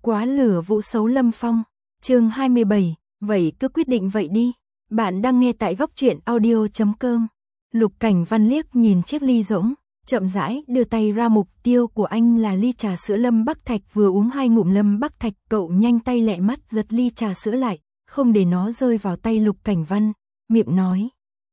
Quá lửa vụ xấu Lâm Phong, chương 27, vậy cứ quyết định vậy đi. Bạn đang nghe tại góc truyện audio.com. Lục Cảnh Văn liếc nhìn chiếc ly rỗng, chậm rãi đưa tay ra. Mục tiêu của anh là ly trà sữa Lâm Bắc Thạch. Vừa uống 2 ngụm Lâm Bắc Thạch, cậu nhanh tay lẹ mắt giật ly trà sữa lại, không để nó rơi vào tay Lục Cảnh Văn, miệng nói: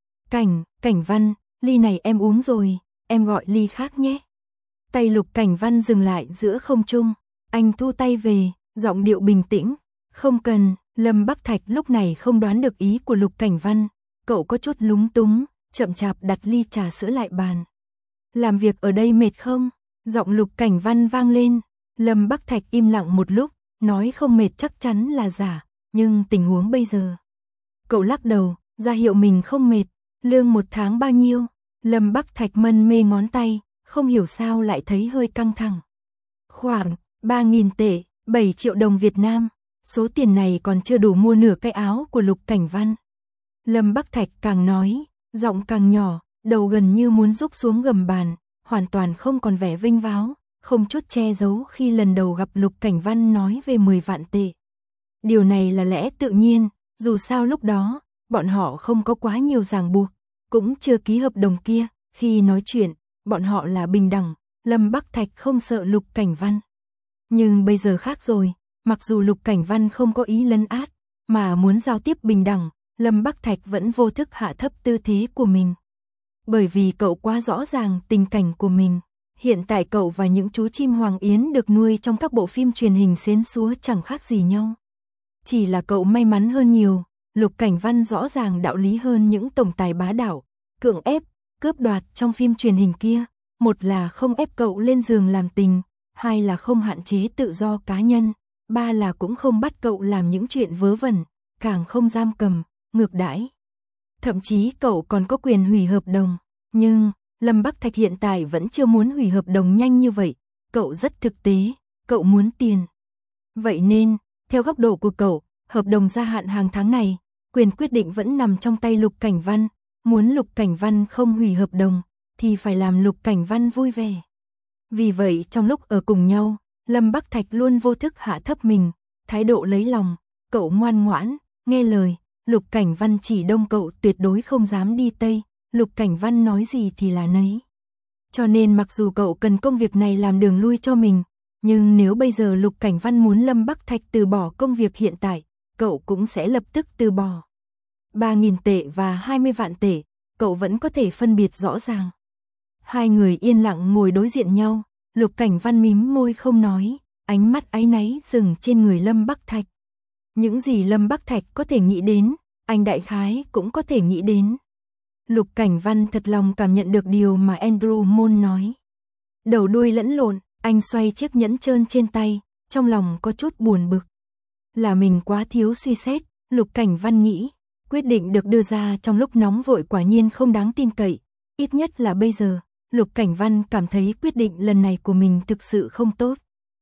Cảnh Văn, ly này em uống rồi, em gọi ly khác nhé. Tay Lục Cảnh Văn dừng lại giữa không trung, anh thu tay về, giọng điệu bình tĩnh: không cần. Lâm Bắc Thạch lúc này không đoán được ý của Lục Cảnh Văn, cậu có chút lúng túng, chậm chạp đặt ly trà sữa lại bàn. Làm việc ở đây mệt không? Giọng Lục Cảnh Văn vang lên. Lâm Bắc Thạch im lặng một lúc, nói không mệt chắc chắn là giả, nhưng tình huống bây giờ. Cậu lắc đầu, ra hiệu mình không mệt. Lương 1 tháng bao nhiêu? Lâm Bắc Thạch mân mê ngón tay, không hiểu sao lại thấy hơi căng thẳng. Khoảng 3.000 tệ, 7 triệu đồng Việt Nam. Số tiền này còn chưa đủ mua nửa cái áo của Lục Cảnh Văn. Lâm Bắc Thạch càng nói, giọng càng nhỏ, đầu gần như muốn rúc xuống gầm bàn, hoàn toàn không còn vẻ vinh váo, không chút che giấu khi lần đầu gặp Lục Cảnh Văn nói về 10 vạn tệ. Điều này là lẽ tự nhiên, dù sao lúc đó, bọn họ không có quá nhiều ràng buộc, cũng chưa ký hợp đồng kia, khi nói chuyện, bọn họ là bình đẳng, Lâm Bắc Thạch không sợ Lục Cảnh Văn. Nhưng bây giờ khác rồi, mặc dù Lục Cảnh Văn không có ý lấn át, mà muốn giao tiếp bình đẳng, Lâm Bắc Thạch vẫn vô thức hạ thấp tư thế của mình. Bởi vì cậu quá rõ ràng tình cảnh của mình. Hiện tại cậu và những chú chim hoàng yến được nuôi trong các bộ phim truyền hình xến xúa chẳng khác gì nhau. Chỉ là cậu may mắn hơn nhiều, Lục Cảnh Văn rõ ràng đạo lý hơn những tổng tài bá đạo, cưỡng ép, cướp đoạt trong phim truyền hình kia. Một là không ép cậu lên giường làm tình, hai là không hạn chế tự do cá nhân, ba là cũng không bắt cậu làm những chuyện vớ vẩn, càng không giam cầm, ngược đãi. Thậm chí cậu còn có quyền hủy hợp đồng, nhưng Lâm Bắc Thạch hiện tại vẫn chưa muốn hủy hợp đồng nhanh như vậy, cậu rất thực tế, cậu muốn tiền. Vậy nên, theo góc độ của cậu, hợp đồng gia hạn hàng tháng này, quyền quyết định vẫn nằm trong tay Lục Cảnh Văn, muốn Lục Cảnh Văn không hủy hợp đồng, thì phải làm Lục Cảnh Văn vui vẻ. Vì vậy trong lúc ở cùng nhau, Lâm Bắc Thạch luôn vô thức hạ thấp mình, thái độ lấy lòng, cậu ngoan ngoãn, nghe lời, Lục Cảnh Văn chỉ đông cậu tuyệt đối không dám đi tây, Lục Cảnh Văn nói gì thì là nấy. Cho nên mặc dù cậu cần công việc này làm đường lui cho mình, nhưng nếu bây giờ Lục Cảnh Văn muốn Lâm Bắc Thạch từ bỏ công việc hiện tại, cậu cũng sẽ lập tức từ bỏ. 3.000 tệ và 20 vạn tệ, cậu vẫn có thể phân biệt rõ ràng. Hai người yên lặng ngồi đối diện nhau, Lục Cảnh Văn mím môi không nói, ánh mắt áy náy dừng trên người Lâm Bắc Thạch. Những gì Lâm Bắc Thạch có thể nghĩ đến, anh đại khái cũng có thể nghĩ đến. Lục Cảnh Văn thật lòng cảm nhận được điều mà Andrew Môn nói. Đầu đuôi lẫn lộn, anh xoay chiếc nhẫn trơn trên tay, trong lòng có chút buồn bực. Là mình quá thiếu suy xét, Lục Cảnh Văn nghĩ, quyết định được đưa ra trong lúc nóng vội quả nhiên không đáng tin cậy, ít nhất là bây giờ. Lục Cảnh Văn cảm thấy quyết định lần này của mình thực sự không tốt.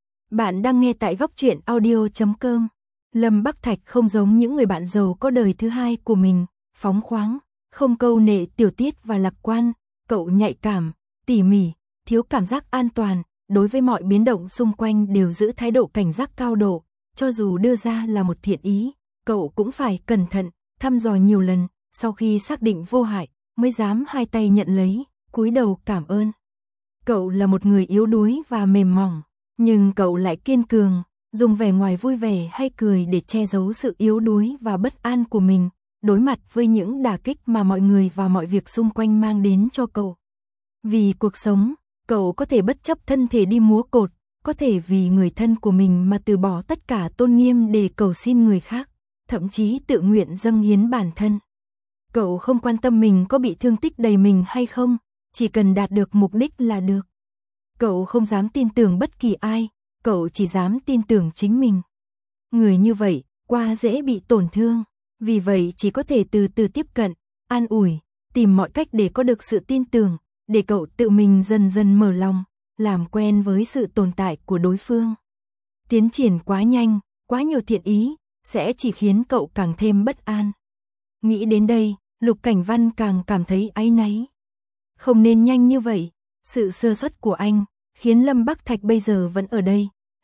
Bạn đang nghe tại góc truyện audio.com. Lâm Bắc Thạch không giống những người bạn giàu có đời thứ hai của mình, phóng khoáng, không câu nệ tiểu tiết và lạc quan, cậu nhạy cảm, tỉ mỉ, thiếu cảm giác an toàn, đối với mọi biến động xung quanh đều giữ thái độ cảnh giác cao độ, cho dù đưa ra là một thiện ý, cậu cũng phải cẩn thận, thăm dò nhiều lần, sau khi xác định vô hại, mới dám hai tay nhận lấy, cúi đầu cảm ơn. Cậu là một người yếu đuối và mềm mỏng, nhưng cậu lại kiên cường, dùng vẻ ngoài vui vẻ hay cười để che giấu sự yếu đuối và bất an của mình, đối mặt với những đả kích mà mọi người và mọi việc xung quanh mang đến cho cậu. Vì cuộc sống, cậu có thể bất chấp thân thể đi múa cột, có thể vì người thân của mình mà từ bỏ tất cả tôn nghiêm để cầu xin người khác, thậm chí tự nguyện dâng hiến bản thân. Cậu không quan tâm mình có bị thương tích đầy mình hay không, chỉ cần đạt được mục đích là được. Cậu không dám tin tưởng bất kỳ ai, cậu chỉ dám tin tưởng chính mình. Người như vậy, quá dễ bị tổn thương, vì vậy chỉ có thể từ từ tiếp cận, an ủi, tìm mọi cách để có được sự tin tưởng, để cậu tự mình dần dần mở lòng, làm quen với sự tồn tại của đối phương. Tiến triển quá nhanh, quá nhiều thiện ý, sẽ chỉ khiến cậu càng thêm bất an. Nghĩ đến đây, Lục Cảnh Văn càng cảm thấy áy náy. Không nên nhanh như vậy, sự sơ suất của anh khiến Lâm Bắc Thạch bây giờ vẫn ở đây,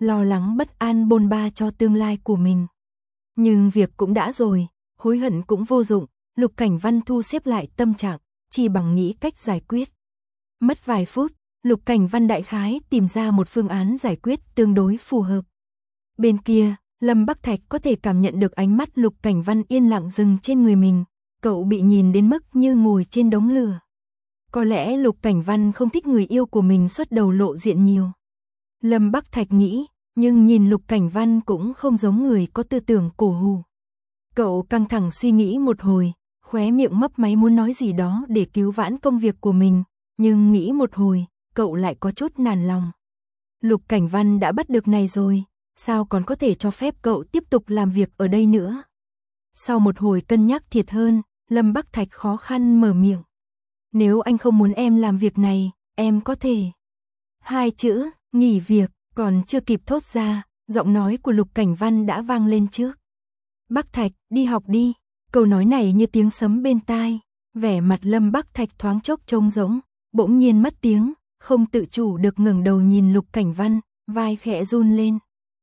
lo lắng bất an bôn ba cho tương lai của mình. Nhưng việc cũng đã rồi, hối hận cũng vô dụng, Lục Cảnh Văn thu xếp lại tâm trạng, chỉ bằng nghĩ cách giải quyết. Mất vài phút, Lục Cảnh Văn đại khái tìm ra một phương án giải quyết tương đối phù hợp. Bên kia, Lâm Bắc Thạch có thể cảm nhận được ánh mắt Lục Cảnh Văn yên lặng dừng trên người mình, cậu bị nhìn đến mức như ngồi trên đống lửa. Có lẽ Lục Cảnh Văn không thích người yêu của mình xuất đầu lộ diện nhiều. Lâm Bắc Thạch nghĩ, nhưng nhìn Lục Cảnh Văn cũng không giống người có tư tưởng cổ hủ. Cậu căng thẳng suy nghĩ một hồi, khóe miệng mấp máy muốn nói gì đó để cứu vãn công việc của mình, nhưng nghĩ một hồi, cậu lại có chút nản lòng. Lục Cảnh Văn đã bắt được này rồi, sao còn có thể cho phép cậu tiếp tục làm việc ở đây nữa? Sau một hồi cân nhắc thiệt hơn, Lâm Bắc Thạch khó khăn mở miệng. Nếu anh không muốn em làm việc này, em có thể. Hai chữ, nghỉ việc, còn chưa kịp thốt ra, giọng nói của Lục Cảnh Văn đã vang lên trước. Bắc Thạch, đi học đi. Câu nói này như tiếng sấm bên tai, vẻ mặt Lâm Bắc Thạch thoáng chốc trống rỗng, bỗng nhiên mất tiếng, không tự chủ được ngẩng đầu nhìn Lục Cảnh Văn, vai khẽ run lên.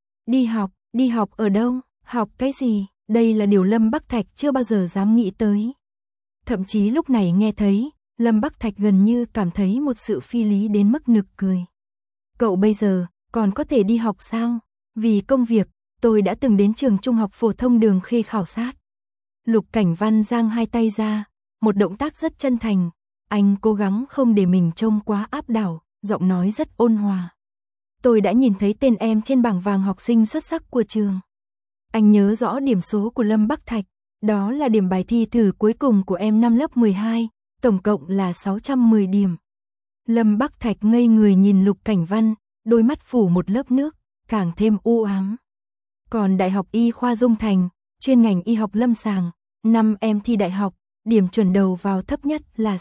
Đi học ở đâu, học cái gì? Đây là điều Lâm Bắc Thạch chưa bao giờ dám nghĩ tới. Thậm chí lúc này nghe thấy, Lâm Bắc Thạch gần như cảm thấy một sự phi lý đến mức nực cười. Cậu bây giờ còn có thể đi học sao? Vì công việc, tôi đã từng đến trường trung học phổ thông Đường Khê khảo sát. Lục Cảnh Văn giang hai tay ra, một động tác rất chân thành, anh cố gắng không để mình trông quá áp đảo, giọng nói rất ôn hòa. Tôi đã nhìn thấy tên em trên bảng vàng học sinh xuất sắc của trường. Anh nhớ rõ điểm số của Lâm Bắc Thạch, đó là điểm bài thi thử cuối cùng của em năm lớp 12, tổng cộng là 610 điểm. Lâm Bắc Thạch ngây người nhìn Lục Cảnh Văn, đôi mắt phủ một lớp nước, càng thêm u ám. Còn Đại học Y khoa Dung Thành, chuyên ngành y học lâm sàng, năm em thi đại học, điểm chuẩn đầu vào thấp nhất là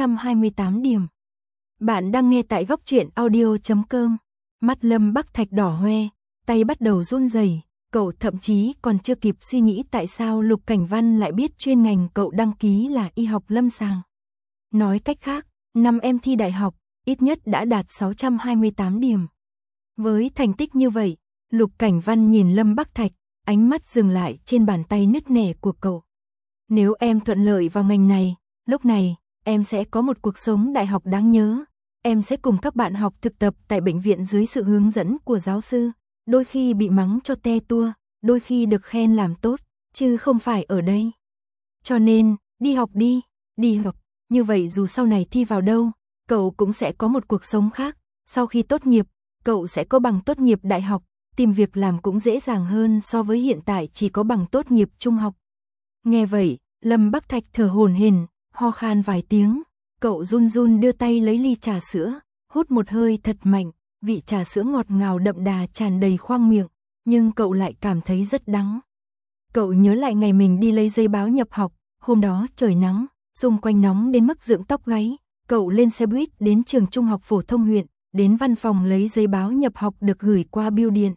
628 điểm. Bạn đang nghe tại góc truyện audio.com. Mắt Lâm Bắc Thạch đỏ hoe, tay bắt đầu run rẩy, cậu thậm chí còn chưa kịp suy nghĩ tại sao Lục Cảnh Văn lại biết chuyên ngành cậu đăng ký là y học lâm sàng. Nói cách khác, năm em thi đại học, ít nhất đã đạt 628 điểm. Với thành tích như vậy, Lục Cảnh Văn nhìn Lâm Bắc Thạch, ánh mắt dừng lại trên bàn tay nứt nẻ của cậu. Nếu em thuận lợi vào ngành này, lúc này, em sẽ có một cuộc sống đại học đáng nhớ. Em sẽ cùng các bạn học thực tập tại bệnh viện dưới sự hướng dẫn của giáo sư, đôi khi bị mắng cho te tua, đôi khi được khen làm tốt, chứ không phải ở đây. Cho nên, đi học đi, đi học, như vậy dù sau này thi vào đâu, cậu cũng sẽ có một cuộc sống khác, sau khi tốt nghiệp, cậu sẽ có bằng tốt nghiệp đại học, tìm việc làm cũng dễ dàng hơn so với hiện tại chỉ có bằng tốt nghiệp trung học. Nghe vậy, Lâm Bắc Thạch thở hổn hển, ho khan vài tiếng, cậu run run đưa tay lấy ly trà sữa, hút một hơi thật mạnh, vị trà sữa ngọt ngào đậm đà tràn đầy khoang miệng, nhưng cậu lại cảm thấy rất đắng. Cậu nhớ lại ngày mình đi lấy giấy báo nhập học, hôm đó trời nắng, xung quanh nóng đến mức dựng tóc gáy, cậu lên xe buýt đến trường trung học phổ thông huyện, đến văn phòng lấy giấy báo nhập học được gửi qua bưu điện.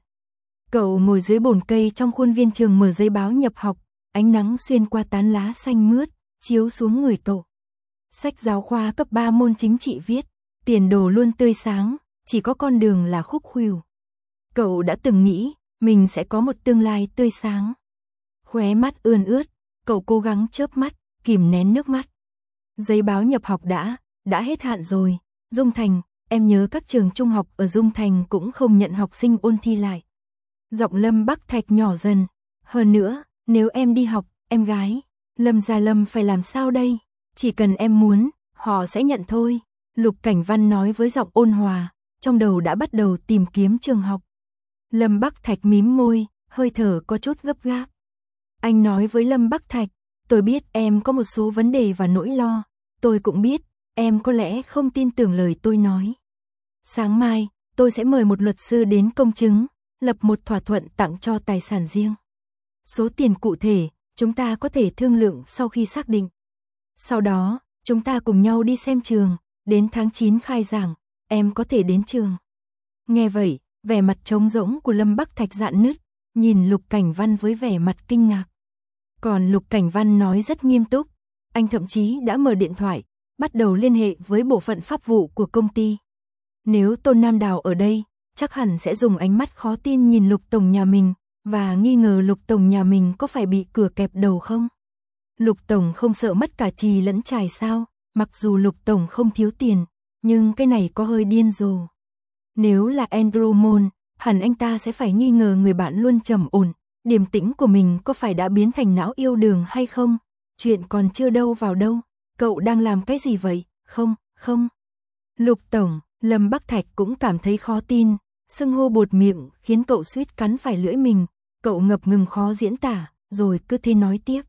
Cậu ngồi dưới bồn cây trong khuôn viên trường mở giấy báo nhập học, ánh nắng xuyên qua tán lá xanh mướt, chiếu xuống người cậu. Sách giáo khoa cấp 3 môn chính trị viết, tiền đồ luôn tươi sáng, chỉ có con đường là khúc khuỷu. Cậu đã từng nghĩ, mình sẽ có một tương lai tươi sáng. Khóe mắt ươn ướt, cậu cố gắng chớp mắt, kìm nén nước mắt. Giấy báo nhập học đã hết hạn rồi. Dung Thành, em nhớ các trường trung học ở Dung Thành cũng không nhận học sinh ôn thi lại. Giọng Lâm Bắc Thạch nhỏ dần. Hơn nữa, nếu em đi học, em gái, Lâm gia Lâm phải làm sao đây? Chỉ cần em muốn, họ sẽ nhận thôi. Lục Cảnh Văn nói với giọng ôn hòa, trong đầu đã bắt đầu tìm kiếm trường học. Lâm Bắc Thạch mím môi, hơi thở có chút gấp gáp. Anh nói với Lâm Bắc Thạch, tôi biết em có một số vấn đề và nỗi lo, tôi cũng biết, em có lẽ không tin tưởng lời tôi nói. Sáng mai, tôi sẽ mời một luật sư đến công chứng, lập một thỏa thuận tặng cho tài sản riêng. Số tiền cụ thể, chúng ta có thể thương lượng sau khi xác định. Sau đó, chúng ta cùng nhau đi xem trường, đến tháng 9 khai giảng, em có thể đến trường. Nghe vậy, vẻ mặt trống rỗng của Lâm Bắc Thạch rạn nứt, nhìn Lục Cảnh Văn với vẻ mặt kinh ngạc. Còn Lục Cảnh Văn nói rất nghiêm túc, anh thậm chí đã mở điện thoại, bắt đầu liên hệ với bộ phận pháp vụ của công ty. Nếu Tôn Nam Đào ở đây, chắc hẳn sẽ dùng ánh mắt khó tin nhìn Lục tổng nhà mình, và nghi ngờ Lục tổng nhà mình có phải bị cửa kẹp đầu không? Lục tổng không sợ mất cả chì lẫn chài sao? Mặc dù Lục tổng không thiếu tiền, nhưng cái này có hơi điên rồ. Nếu là Andrew Môn, hẳn anh ta sẽ phải nghi ngờ người bạn luôn trầm ổn, điềm tĩnh của mình có phải đã biến thành não yêu đương hay không? Chuyện còn chưa đâu vào đâu, cậu đang làm cái gì vậy? Không. Lục tổng, Lâm Bắc Thạch cũng cảm thấy khó tin, xưng hô buột miệng khiến cậu suýt cắn phải lưỡi mình, cậu ngập ngừng khó diễn tả, rồi cứ thế nói tiếp.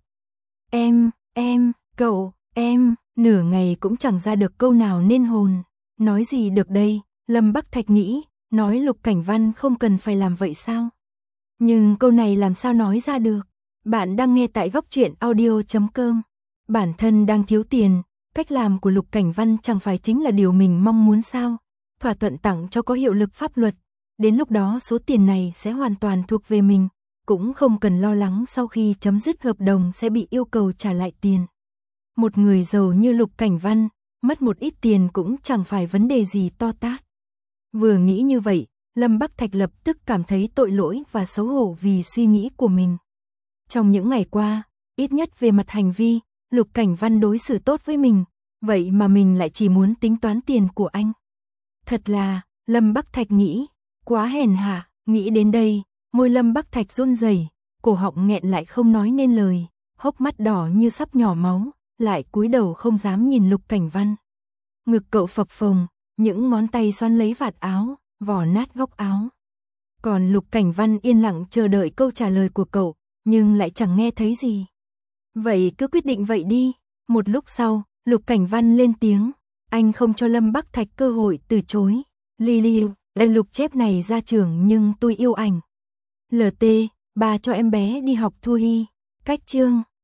Em, nửa ngày cũng chẳng ra được câu nào nên hồn. Nói gì được đây, Lâm Bắc Thạch nghĩ, nói Lục Cảnh Văn không cần phải làm vậy sao? Nhưng câu này làm sao nói ra được? Bạn đang nghe tại góc truyện audio.com. Bản thân đang thiếu tiền, cách làm của Lục Cảnh Văn chẳng phải chính là điều mình mong muốn sao? Thỏa thuận tặng cho có hiệu lực pháp luật, đến lúc đó số tiền này sẽ hoàn toàn thuộc về mình, cũng không cần lo lắng sau khi chấm dứt hợp đồng sẽ bị yêu cầu trả lại tiền. Một người giàu như Lục Cảnh Văn, mất một ít tiền cũng chẳng phải vấn đề gì to tát. Vừa nghĩ như vậy, Lâm Bắc Thạch lập tức cảm thấy tội lỗi và xấu hổ vì suy nghĩ của mình. Trong những ngày qua, ít nhất về mặt hành vi, Lục Cảnh Văn đối xử tốt với mình, vậy mà mình lại chỉ muốn tính toán tiền của anh. Thật là, Lâm Bắc Thạch nghĩ, quá hèn hạ, nghĩ đến đây, môi Lâm Bắc Thạch run rẩy, cổ họng nghẹn lại không nói nên lời, hốc mắt đỏ như sắp nhỏ máu, lại cúi đầu không dám nhìn Lục Cảnh Văn. Ngực cậu phập phồng, những ngón tay xoắn lấy vạt áo, vò nát góc áo. Còn Lục Cảnh Văn yên lặng chờ đợi câu trả lời của cậu, nhưng lại chẳng nghe thấy gì. Vậy cứ quyết định vậy đi. Một lúc sau, Lục Cảnh Văn lên tiếng, anh không cho Lâm Bắc Thạch cơ hội từ chối. Lily, lần Lục chép này ra trường nhưng tôi yêu ảnh. LT, bà cho em bé đi học Thu Hy. Cách chương